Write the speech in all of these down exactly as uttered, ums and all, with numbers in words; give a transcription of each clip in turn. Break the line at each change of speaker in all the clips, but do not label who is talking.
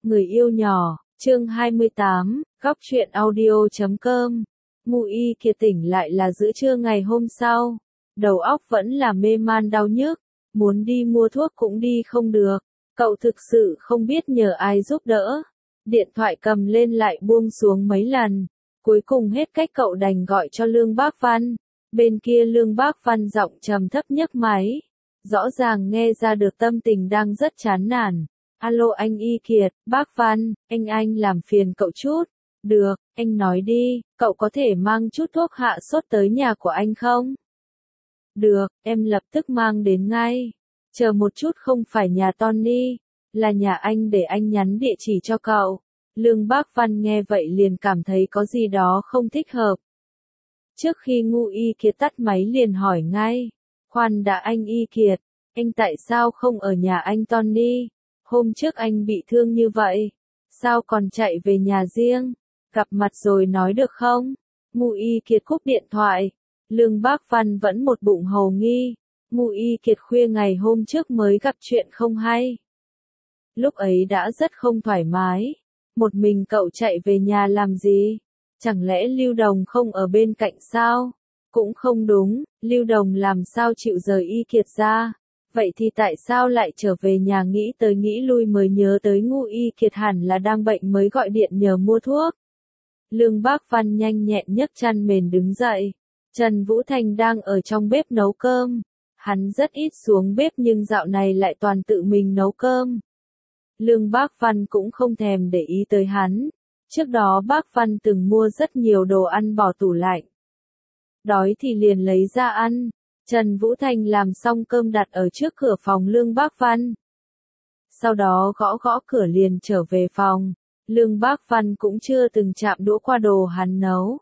Người yêu nhỏ, chương hai mươi tám, góc truyện audio chấm com. Ngụ Y Kiệt tỉnh lại là giữa trưa ngày hôm sau. Đầu óc vẫn là mê man đau nhức, muốn đi mua thuốc cũng đi không được. Cậu thực sự không biết nhờ ai giúp đỡ. Điện thoại cầm lên lại buông xuống mấy lần. Cuối cùng hết cách cậu đành gọi cho Lương Bác Văn. Bên kia Lương Bác Văn giọng trầm thấp nhấc máy. Rõ ràng nghe ra được tâm tình đang rất chán nản. Alo anh Y Kiệt, bác Văn, anh anh làm phiền cậu chút. Được, anh nói đi, cậu có thể mang chút thuốc hạ sốt tới nhà của anh không? Được, em lập tức mang đến ngay. Chờ một chút, không phải nhà Tony, là nhà anh, để anh nhắn địa chỉ cho cậu. Lương Bác Văn nghe vậy liền cảm thấy có gì đó không thích hợp. Trước khi Ngụ Y Kiệt tắt máy liền hỏi ngay. Khoan đã anh Y Kiệt, anh tại sao không ở nhà anh Tony? Hôm trước anh bị thương như vậy, sao còn chạy về nhà riêng? Gặp mặt rồi nói được không? Ngụ Y Kiệt cúp điện thoại. Lương Bác Văn vẫn một bụng hồ nghi. Ngụ Y Kiệt khuya ngày hôm trước mới gặp chuyện không hay. Lúc ấy đã rất không thoải mái. Một mình cậu chạy về nhà làm gì? Chẳng lẽ Lưu Đồng không ở bên cạnh sao? Cũng không đúng, Lưu Đồng làm sao chịu rời Y Kiệt ra? Vậy thì tại sao lại trở về nhà? Nghĩ tới nghĩ lui mới nhớ tới Ngụ Y Kiệt hẳn là đang bệnh mới gọi điện nhờ mua thuốc. Lương Bác Văn nhanh nhẹn nhấc chăn mền đứng dậy. Trần Vũ Thành đang ở trong bếp nấu cơm. Hắn rất ít xuống bếp nhưng dạo này lại toàn tự mình nấu cơm. Lương Bác Văn cũng không thèm để ý tới hắn. Trước đó Bác Văn từng mua rất nhiều đồ ăn bỏ tủ lạnh. Đói thì liền lấy ra ăn. Trần Vũ Thành làm xong cơm đặt ở trước cửa phòng Lương Bác Văn. Sau đó gõ gõ cửa liền trở về phòng. Lương Bác Văn cũng chưa từng chạm đũa qua đồ hắn nấu.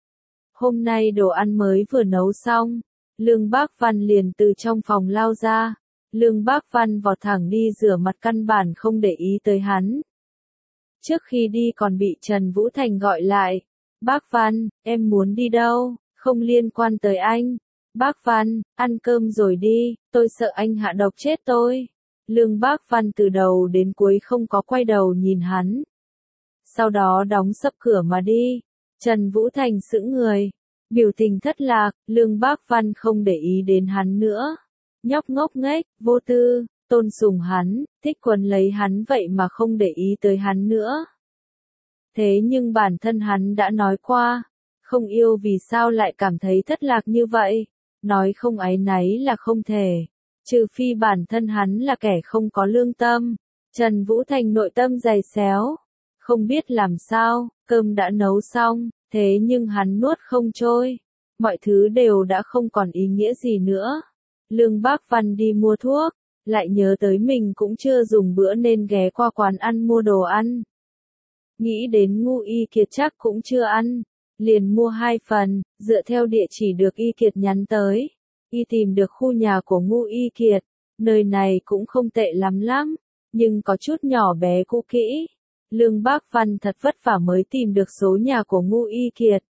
Hôm nay đồ ăn mới vừa nấu xong, Lương Bác Văn liền từ trong phòng lao ra. Lương Bác Văn vọt thẳng đi rửa mặt, căn bản không để ý tới hắn. Trước khi đi còn bị Trần Vũ Thành gọi lại. Bác Văn, em muốn đi đâu? Không liên quan tới anh. Bác Văn, ăn cơm rồi đi, tôi sợ anh hạ độc chết tôi. Lương Bác Văn từ đầu đến cuối không có quay đầu nhìn hắn. Sau đó đóng sập cửa mà đi. Trần Vũ Thành sững người. Biểu tình thất lạc, Lương Bác Văn không để ý đến hắn nữa. Nhóc ngốc nghếch, vô tư, tôn sùng hắn, thích quấn lấy hắn vậy mà không để ý tới hắn nữa. Thế nhưng bản thân hắn đã nói qua, không yêu vì sao lại cảm thấy thất lạc như vậy. Nói không áy náy là không thể, trừ phi bản thân hắn là kẻ không có lương tâm. Trần Vũ Thành nội tâm dày xéo, không biết làm sao, cơm đã nấu xong, thế nhưng hắn nuốt không trôi. Mọi thứ đều đã không còn ý nghĩa gì nữa. Lương Bác Văn đi mua thuốc, lại nhớ tới mình cũng chưa dùng bữa nên ghé qua quán ăn mua đồ ăn. Nghĩ đến Ngụ Y Kiệt chắc cũng chưa ăn, liền mua hai phần, dựa theo địa chỉ được Y Kiệt nhắn tới. Y tìm được khu nhà của Ngụ Y Kiệt, nơi này cũng không tệ lắm lắm, nhưng có chút nhỏ bé cũ kỹ. Lương Bác Văn thật vất vả mới tìm được số nhà của Ngụ Y Kiệt.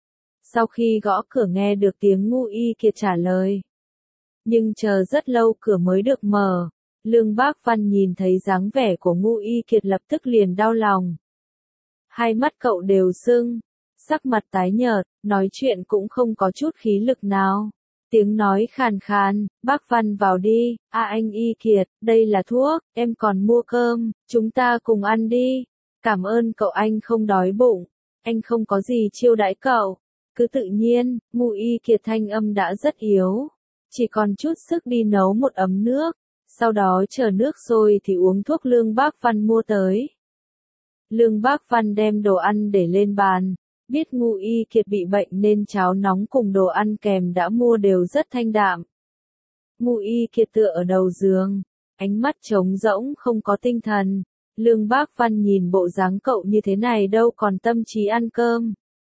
Sau khi gõ cửa nghe được tiếng Ngụ Y Kiệt trả lời. Nhưng chờ rất lâu cửa mới được mở. Lương Bác Văn nhìn thấy dáng vẻ của Ngụ Y Kiệt lập tức liền đau lòng. Hai mắt cậu đều sưng, sắc mặt tái nhợt, nói chuyện cũng không có chút khí lực nào. Tiếng nói khàn khàn, Bác Văn vào đi, à anh Y Kiệt, đây là thuốc, em còn mua cơm, chúng ta cùng ăn đi. Cảm ơn cậu, anh không đói bụng, anh không có gì chiêu đãi cậu. Cứ tự nhiên, Ngụ Y Kiệt thanh âm đã rất yếu. Chỉ còn chút sức đi nấu một ấm nước, sau đó chờ nước sôi thì uống thuốc Lương Bác Văn mua tới. Lương Bác Văn đem đồ ăn để lên bàn, biết Ngụ Y Kiệt bị bệnh nên cháo nóng cùng đồ ăn kèm đã mua đều rất thanh đạm. Ngụ Y Kiệt tựa ở đầu giường, ánh mắt trống rỗng không có tinh thần. Lương Bác Văn nhìn bộ dáng cậu như thế này đâu còn tâm trí ăn cơm.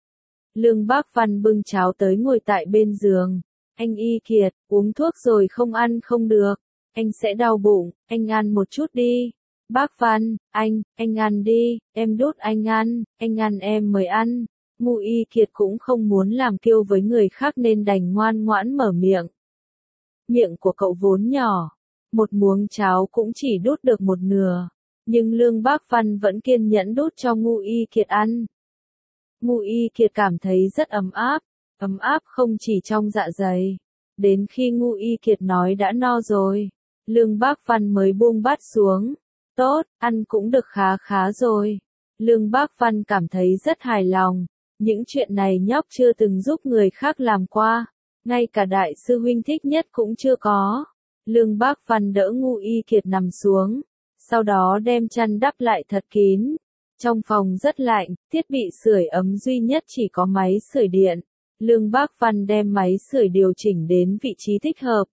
Lương Bác Văn bưng cháo tới ngồi tại bên giường. Anh Y Kiệt, uống thuốc rồi không ăn không được, anh sẽ đau bụng, anh ăn một chút đi. Bác Văn, anh, anh ăn đi, em đút anh ăn, anh ăn em mới ăn. Ngụ Y Kiệt cũng không muốn làm kiêu với người khác nên đành ngoan ngoãn mở miệng. Miệng của cậu vốn nhỏ, một muỗng cháo cũng chỉ đút được một nửa. nhưng Lương Bác Văn vẫn kiên nhẫn đút cho Ngũ Y Kiệt ăn. Ngũ Y Kiệt cảm thấy rất ấm áp, ấm áp không chỉ trong dạ dày. Đến khi Ngũ Y Kiệt nói đã no rồi, Lương Bác Văn mới buông bát xuống. Tốt, ăn cũng được khá khá rồi. Lương Bác Văn cảm thấy rất hài lòng. Những chuyện này nhóc chưa từng giúp người khác làm qua. Ngay cả đại sư huynh thích nhất cũng chưa có. Lương Bác Văn đỡ Ngũ Y Kiệt nằm xuống. Sau đó đem chăn đắp lại thật kín. Trong phòng rất lạnh, thiết bị sưởi ấm duy nhất chỉ có máy sưởi điện. Lương Bác Văn đem máy sưởi điều chỉnh đến vị trí thích hợp.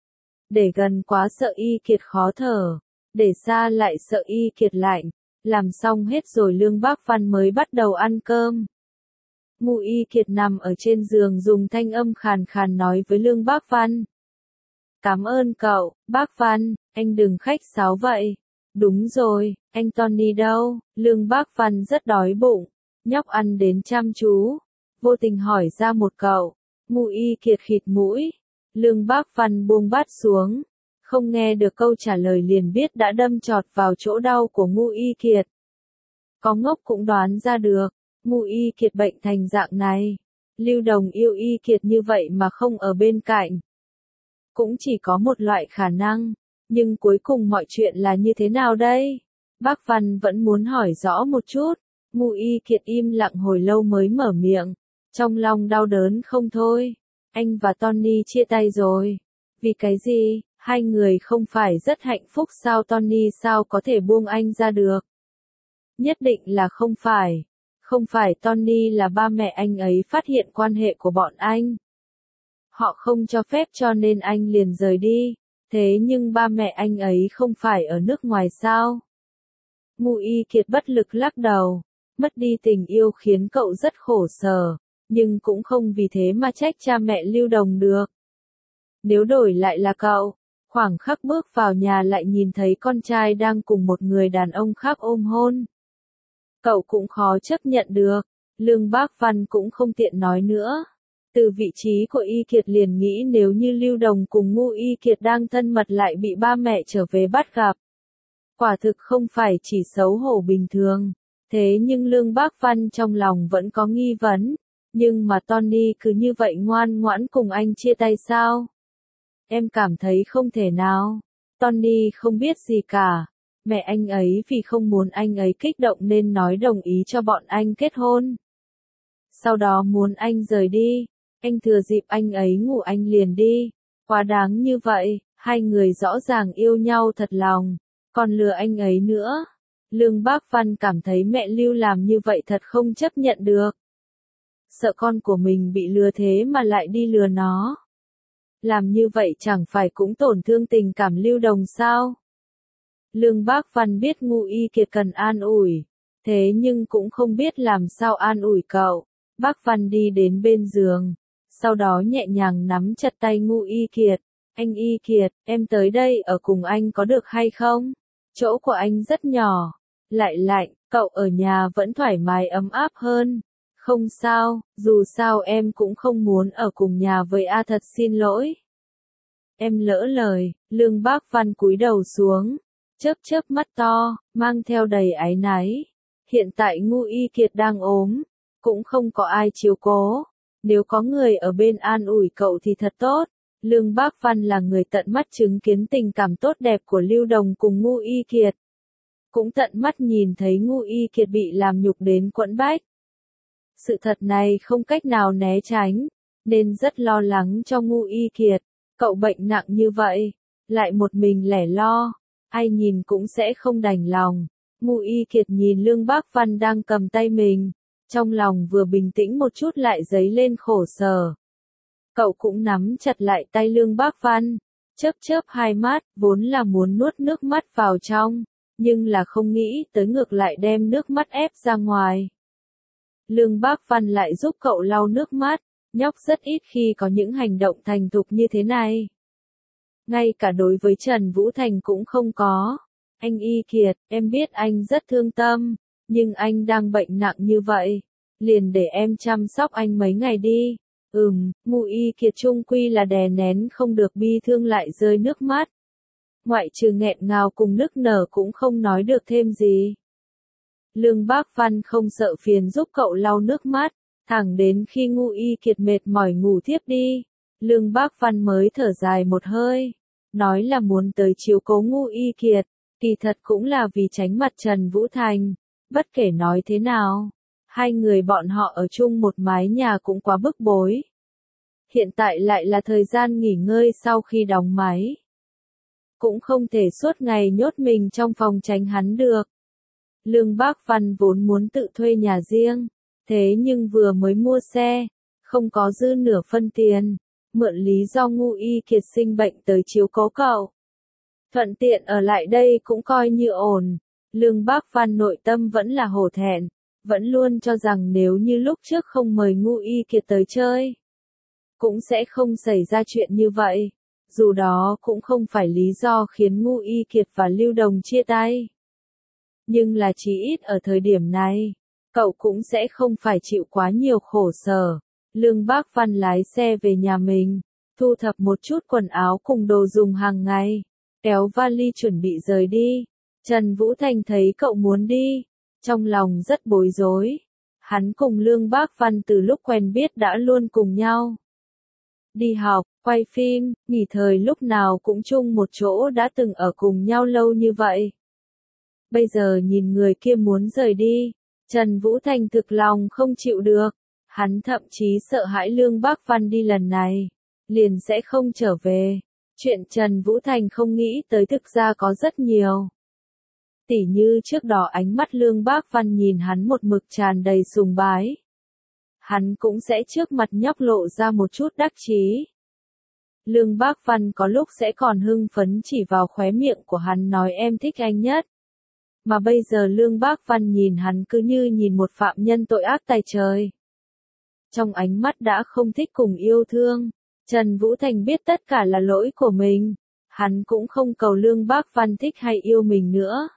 Để gần quá sợ Y Kiệt khó thở. Để xa lại sợ Y Kiệt lạnh. Làm xong hết rồi Lương Bác Văn mới bắt đầu ăn cơm. Ngũ Y Kiệt nằm ở trên giường dùng thanh âm khàn khàn nói với Lương Bác Văn. Cảm ơn cậu, Bác Văn, anh đừng khách sáo vậy. Đúng rồi, anh Tony đâu? Lương Bác Văn rất đói bụng. Nhóc ăn đến chăm chú. Vô tình hỏi ra một cậu. Ngũ Y Kiệt khịt mũi. Lương Bác Văn buông bát xuống. Không nghe được câu trả lời liền biết đã đâm chọt vào chỗ đau của Ngũ Y Kiệt. Có ngốc cũng đoán ra được. Ngũ Y Kiệt bệnh thành dạng này. Lưu Đồng yêu Y Kiệt như vậy mà không ở bên cạnh. Cũng chỉ có một loại khả năng. Nhưng cuối cùng mọi chuyện là như thế nào đây? Bác Văn vẫn muốn hỏi rõ một chút. Ngũ Y Kiệt im lặng hồi lâu mới mở miệng. Trong lòng đau đớn không thôi. Anh và Tony chia tay rồi. Vì cái gì? Hai người không phải rất hạnh phúc sao? Tony sao có thể buông anh ra được? Nhất định là không phải. Không phải Tony là ba mẹ anh ấy phát hiện quan hệ của bọn anh. Họ không cho phép cho nên anh liền rời đi. Thế nhưng ba mẹ anh ấy không phải ở nước ngoài sao? Ngũ Y Kiệt bất lực lắc đầu. Mất đi tình yêu khiến cậu rất khổ sở. Nhưng cũng không vì thế mà trách cha mẹ Lưu Đồng được. Nếu đổi lại là cậu, khoảng khắc bước vào nhà lại nhìn thấy con trai đang cùng một người đàn ông khác ôm hôn. Cậu cũng khó chấp nhận được. Lương Bác Văn cũng không tiện nói nữa. Từ vị trí của Y Kiệt liền nghĩ nếu như Lưu Đồng cùng Ngũ Y Kiệt đang thân mật lại bị ba mẹ trở về bắt gặp. Quả thực không phải chỉ xấu hổ bình thường. Thế nhưng Lương Bác Văn trong lòng vẫn có nghi vấn. Nhưng mà Tony cứ như vậy ngoan ngoãn cùng anh chia tay sao? Em cảm thấy không thể nào. Tony không biết gì cả. Mẹ anh ấy vì không muốn anh ấy kích động nên nói đồng ý cho bọn anh kết hôn. Sau đó muốn anh rời đi. Anh thừa dịp anh ấy ngủ anh liền đi. Quá đáng như vậy, hai người rõ ràng yêu nhau thật lòng. Còn lừa anh ấy nữa. Lương Bác Văn cảm thấy mẹ Lưu làm như vậy thật không chấp nhận được. Sợ con của mình bị lừa thế mà lại đi lừa nó. Làm như vậy chẳng phải cũng tổn thương tình cảm Lưu Đồng sao? Lương Bác Văn biết Ngũ Y Kiệt cần an ủi. Thế nhưng cũng không biết làm sao an ủi cậu. Bác Văn đi đến bên giường. Sau đó nhẹ nhàng nắm chặt tay Ngũ Y Kiệt. Anh Y Kiệt, em tới đây ở cùng anh có được hay không? Chỗ của anh rất nhỏ. Lại lạnh, cậu ở nhà vẫn thoải mái ấm áp hơn. Không sao, dù sao em cũng không muốn ở cùng nhà với A thật xin lỗi. Em lỡ lời, Lương Bác Văn cúi đầu xuống. Chớp chớp mắt to, mang theo đầy áy náy. Hiện tại Ngũ Y Kiệt đang ốm. Cũng không có ai chiếu cố. Nếu có người ở bên an ủi cậu thì thật tốt. Lương Bác Văn là người tận mắt chứng kiến tình cảm tốt đẹp của Lưu Đồng cùng Ngũ Y Kiệt. Cũng tận mắt nhìn thấy Ngũ Y Kiệt bị làm nhục đến quẫn bách. Sự thật này không cách nào né tránh, nên rất lo lắng cho Ngũ Y Kiệt. Cậu bệnh nặng như vậy, lại một mình lẻ lo, ai nhìn cũng sẽ không đành lòng. Ngũ Y Kiệt nhìn Lương Bác Văn đang cầm tay mình, trong lòng vừa bình tĩnh một chút lại dấy lên khổ sở. Cậu cũng nắm chặt lại tay Lương Bác Văn, chớp chớp hai mắt, vốn là muốn nuốt nước mắt vào trong, nhưng là không nghĩ tới ngược lại đem nước mắt ép ra ngoài. Lương Bác Văn lại giúp cậu lau nước mắt, nhóc rất ít khi có những hành động thành thục như thế này. Ngay cả đối với Trần Vũ Thành cũng không có. Anh Y Kiệt, em biết anh rất thương tâm, nhưng anh đang bệnh nặng như vậy. Liền để em chăm sóc anh mấy ngày đi. Ừm, Ngũ Y Kiệt chung quy là đè nén không được bi thương lại rơi nước mắt. ngoại trừ nghẹn ngào cùng nức nở cũng không nói được thêm gì. Lương Bác Văn không sợ phiền giúp cậu lau nước mắt, thẳng đến khi Ngũ Y Kiệt mệt mỏi ngủ thiếp đi, Lương Bác Văn mới thở dài một hơi, nói là muốn tới chiếu cố Ngũ Y Kiệt, kỳ thật cũng là vì tránh mặt Trần Vũ Thành, bất kể nói thế nào, hai người bọn họ ở chung một mái nhà cũng quá bức bối. Hiện tại lại là thời gian nghỉ ngơi sau khi đóng máy. Cũng không thể suốt ngày nhốt mình trong phòng tránh hắn được. Lương Bác Văn vốn muốn tự thuê nhà riêng, thế nhưng vừa mới mua xe, không có dư nửa phân tiền, mượn lý do Ngũ Y Kiệt sinh bệnh tới chiếu cố cậu. Thuận tiện ở lại đây cũng coi như ổn. Lương Bác Văn nội tâm vẫn là hổ thẹn, vẫn luôn cho rằng nếu như lúc trước không mời Ngũ Y Kiệt tới chơi, cũng sẽ không xảy ra chuyện như vậy. Dù đó cũng không phải lý do khiến Ngũ Y Kiệt và Lưu Đồng chia tay. Nhưng là chí ít ở thời điểm này, cậu cũng sẽ không phải chịu quá nhiều khổ sở. Lương Bác Văn lái xe về nhà mình, thu thập một chút quần áo cùng đồ dùng hàng ngày, kéo vali chuẩn bị rời đi. Trần Vũ Thành thấy cậu muốn đi, trong lòng rất bối rối. Hắn cùng Lương Bác Văn từ lúc quen biết đã luôn cùng nhau đi học, quay phim, nghỉ thời lúc nào cũng chung một chỗ, đã từng ở cùng nhau lâu như vậy. Bây giờ nhìn người kia muốn rời đi, Trần Vũ Thành thực lòng không chịu được. Hắn thậm chí sợ hãi Lương Bác Văn đi lần này, liền sẽ không trở về. Chuyện Trần Vũ Thành không nghĩ tới thực ra có rất nhiều. Tỉ như trước đó ánh mắt Lương Bác Văn nhìn hắn một mực tràn đầy sùng bái. Hắn cũng sẽ trước mặt nhóc lộ ra một chút đắc chí. Lương Bác Văn có lúc sẽ còn hưng phấn chỉ vào khóe miệng của hắn nói em thích anh nhất. Mà bây giờ Lương Bác Văn nhìn hắn cứ như nhìn một phạm nhân tội ác tày trời. Trong ánh mắt đã không thích cùng yêu thương. Trần Vũ Thành biết tất cả là lỗi của mình. Hắn cũng không cầu Lương Bác Văn thích hay yêu mình nữa.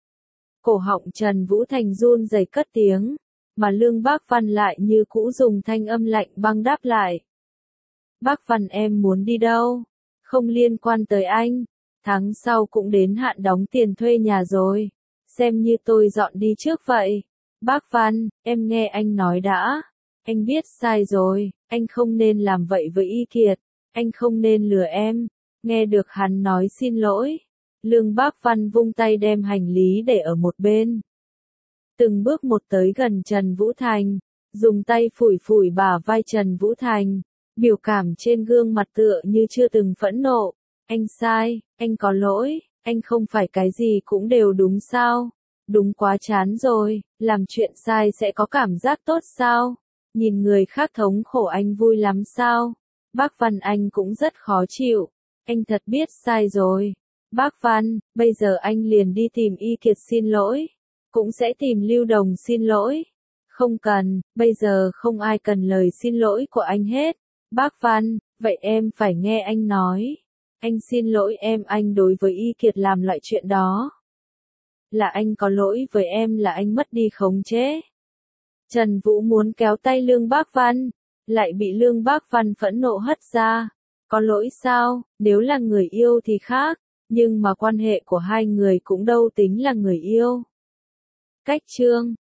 Cổ họng Trần Vũ Thành run rẩy cất tiếng, mà Lương Bác Văn lại như cũ dùng thanh âm lạnh băng đáp lại. Bác Văn em muốn đi đâu? Không liên quan tới anh. Tháng sau cũng đến hạn đóng tiền thuê nhà rồi. Xem như tôi dọn đi trước vậy. Bác Văn, em nghe anh nói đã. Anh biết sai rồi, anh không nên làm vậy với Y Kiệt. Anh không nên lừa em. Nghe được hắn nói xin lỗi. Lương Bác Văn vung tay đem hành lý để ở một bên. Từng bước một tới gần Trần Vũ Thành, dùng tay phủi phủi bả vai Trần Vũ Thành, biểu cảm trên gương mặt tựa như chưa từng phẫn nộ. Anh sai, anh có lỗi, anh không phải cái gì cũng đều đúng sao? Đúng quá chán rồi, làm chuyện sai sẽ có cảm giác tốt sao? Nhìn người khác thống khổ anh vui lắm sao? Bác Văn anh cũng rất khó chịu, anh thật biết sai rồi. Bác Văn, bây giờ anh liền đi tìm Y Kiệt xin lỗi. Cũng sẽ tìm Lưu Đồng xin lỗi. Không cần, bây giờ không ai cần lời xin lỗi của anh hết. Bác Văn, vậy em phải nghe anh nói. Anh xin lỗi em, anh đối với Y Kiệt làm loại chuyện đó. Là anh có lỗi với em, là anh mất đi khống chế. Trần Vũ muốn kéo tay Lương Bác Văn, lại bị Lương Bác Văn phẫn nộ hất ra. Có lỗi sao? Nếu là người yêu thì khác, nhưng mà quan hệ của hai người cũng đâu tính là người yêu. Cách chương